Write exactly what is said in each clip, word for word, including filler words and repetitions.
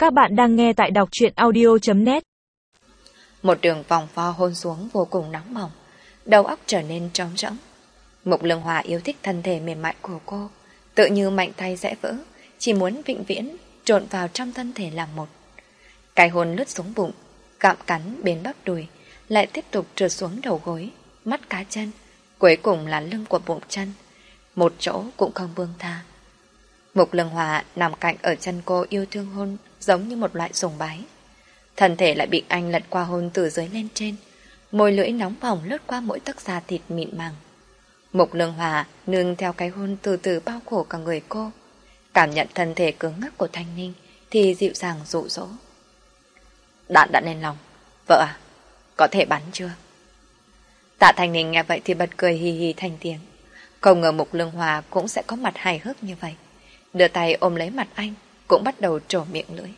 Các bạn đang nghe tại đọc truyện audio chấm net. Một đường vòng vo hôn xuống vô cùng nóng bỏng, đầu óc trở nên trống rỗng. Mục Lương Hòa yêu thích thân thể mềm mại của cô, tự như mạnh tay dễ vỡ, chỉ muốn vĩnh viễn trộn vào trong thân thể làm một. Cái hôn lướt xuống bụng, cạm cắn bên bắp đùi, lại tiếp tục trượt xuống đầu gối, mắt cá chân, cuối cùng là lưng của bụng chân, một chỗ cũng không buông tha. Mục Lương Hòa nằm cạnh ở chân cô yêu thương hôn giống như một loại sùng bái. Thân thể lại bị anh lật qua hôn từ dưới lên trên, môi lưỡi nóng bỏng lướt qua mỗi tấc da thịt mịn màng. Mục Lương Hòa nương theo cái hôn từ từ bao phủ cả người cô, cảm nhận thân thể cứng ngắc của Thanh Ninh thì dịu dàng dụ dỗ. Đạn đã lên lòng, vợ à, có thể bắn chưa? Tạ Thanh Ninh nghe vậy thì bật cười hì hì thành tiếng. Không ngờ Mục Lương Hòa cũng sẽ có mặt hài hước như vậy. Đưa tay ôm lấy mặt anh, cũng bắt đầu trổ miệng lưỡi.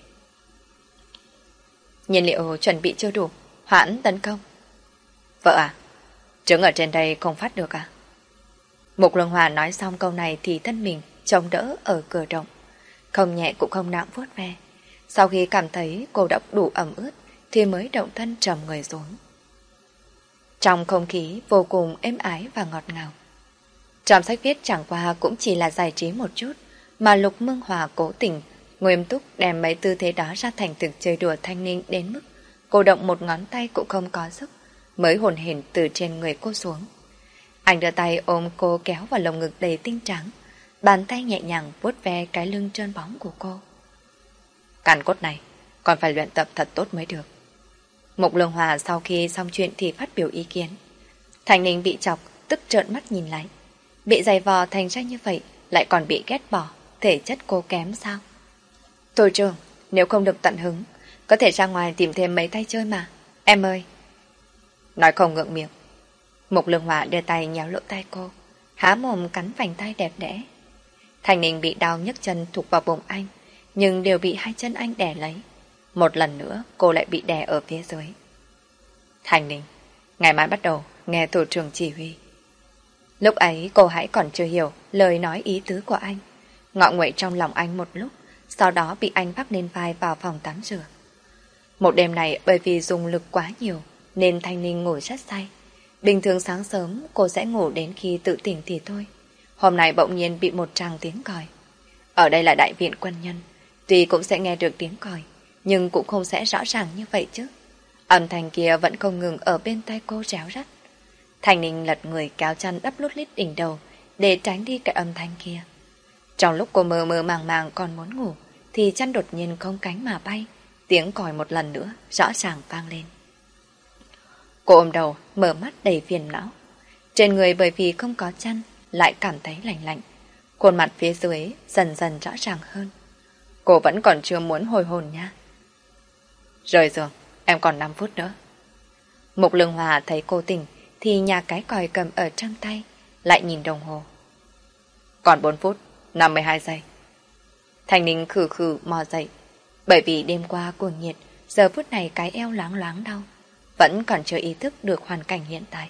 Nhiên liệu chuẩn bị chưa đủ, hoãn tấn công. Vợ à, trứng ở trên đây không phát được à? Mục Lương Hòa nói xong câu này thì thân mình chống đỡ ở cửa động, không nhẹ cũng không nặng vuốt ve. Sau khi cảm thấy cô đã đủ ẩm ướt thì mới động thân trầm người xuống. Trong không khí vô cùng êm ái và ngọt ngào. Trong sách viết chẳng qua cũng chỉ là giải trí một chút, mà Lục Mương Hòa cố tình nghiêm túc đem mấy tư thế đó ra thành thực chơi đùa Thanh Ninh đến mức cô động một ngón tay cũng không có sức, mới hồn hển từ trên người cô xuống. Anh đưa tay ôm cô kéo vào lồng ngực đầy tinh trắng, bàn tay nhẹ nhàng vuốt ve cái lưng trơn bóng của cô. Càn cốt này còn phải luyện tập thật tốt mới được. Mục Lương Hòa sau khi xong chuyện thì phát biểu ý kiến. Thanh Ninh bị chọc, tức trợn mắt nhìn lại. Bị giày vò thành ra như vậy, lại còn bị ghét bỏ, thể chất cô kém sao? Tổ trưởng, nếu không được tận hứng, có thể ra ngoài tìm thêm mấy tay chơi mà. Em ơi! Nói không ngượng miệng. Mục Lương Hòa đưa tay nhéo lỗ tai cô, há mồm cắn vành tay đẹp đẽ. Thanh Ninh bị đau nhấc chân thụt vào bụng anh, nhưng đều bị hai chân anh đè lấy. Một lần nữa cô lại bị đè ở phía dưới. Thanh Ninh, ngày mai bắt đầu nghe tổ trưởng chỉ huy. Lúc ấy cô hãy còn chưa hiểu lời nói ý tứ của anh, ngọ nguậy trong lòng anh một lúc, sau đó bị anh vác lên vai vào phòng tắm rửa. Một đêm này bởi vì dùng lực quá nhiều nên Thanh Ninh ngủ rất say. Bình thường sáng sớm cô sẽ ngủ đến khi tự tỉnh thì thôi. Hôm nay bỗng nhiên bị một tràng tiếng còi. Ở đây là đại viện quân nhân, tuy cũng sẽ nghe được tiếng còi, nhưng cũng không sẽ rõ ràng như vậy chứ. Âm thanh kia vẫn không ngừng ở bên tai cô réo rắt. Thanh Ninh lật người kéo chăn đắp lút lít đỉnh đầu để tránh đi cái âm thanh kia. Trong lúc cô mơ mơ màng màng còn muốn ngủ thì chăn đột nhiên không cánh mà bay, tiếng còi một lần nữa rõ ràng vang lên. Cô ôm đầu mở mắt đầy phiền não. Trên người bởi vì không có chăn lại cảm thấy lạnh lạnh, khuôn mặt phía dưới dần dần rõ ràng hơn. Cô vẫn còn chưa muốn hồi hồn nha. Rời giường, em còn năm phút nữa. Mục Lương Hòa thấy cô tỉnh thì nhà cái còi cầm ở trong tay, lại nhìn đồng hồ. Còn bốn phút, năm mươi hai giây. Thanh Ninh khử khử mò dậy. Bởi vì đêm qua cuồng nhiệt, giờ phút này cái eo loáng loáng đau, vẫn còn chưa ý thức được hoàn cảnh hiện tại.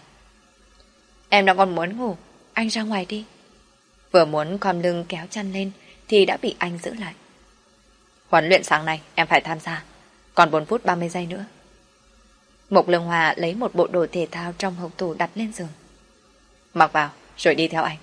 Em đang còn muốn ngủ, anh ra ngoài đi. Vừa muốn khom lưng kéo chăn lên thì đã bị anh giữ lại. Huấn luyện sáng nay em phải tham gia, còn bốn phút ba mươi giây nữa. Mục Lương Hòa lấy một bộ đồ thể thao trong hộc tủ đặt lên giường. Mặc vào rồi đi theo anh.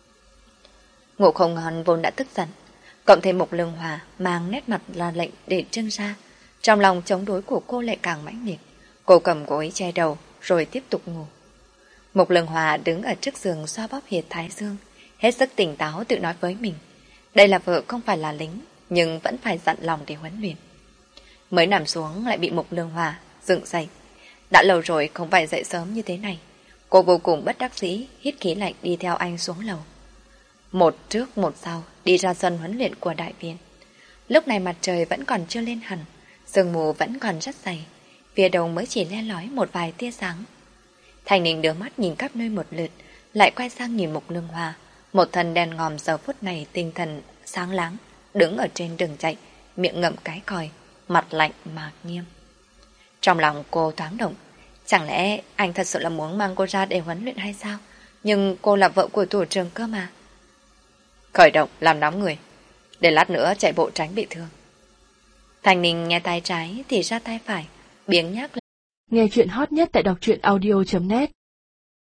Ngủ không ngon vốn đã tức giận, cộng thêm Mục Lương Hòa mang nét mặt là lệnh để trưng ra, trong lòng chống đối của cô lại càng mãnh liệt. Cô cầm gối che đầu rồi tiếp tục ngủ. Mục Lương Hòa đứng ở trước giường xoa bóp huyệt thái dương, hết sức tỉnh táo tự nói với mình. Đây là vợ không phải là lính, nhưng vẫn phải dặn lòng để huấn luyện. Mới nằm xuống lại bị Mục Lương Hòa dựng dậy. Đã lâu rồi không phải dậy sớm như thế này. Cô vô cùng bất đắc dĩ hít khí lạnh đi theo anh xuống lầu. Một trước một sau đi ra sân huấn luyện của đại viện. Lúc này mặt trời vẫn còn chưa lên hẳn, sương mù vẫn còn rất dày, phía đầu mới chỉ le lói một vài tia sáng. Thanh Ninh đưa mắt nhìn khắp nơi một lượt, lại quay sang nhìn Mục Lương Hòa, một thân đen ngòm giờ phút này tinh thần sáng láng, đứng ở trên đường chạy, miệng ngậm cái còi, mặt lạnh mà nghiêm. Trong lòng cô thoáng động, chẳng lẽ anh thật sự là muốn mang cô ra để huấn luyện hay sao? Nhưng cô là vợ của thủ trưởng cơ mà. Khởi động làm nóng người, để lát nữa chạy bộ tránh bị thương. Thành Ninh nghe tay trái thì ra tay phải, biếng nhác. Nghe chuyện hot nhất tại đọc truyện audio chấm net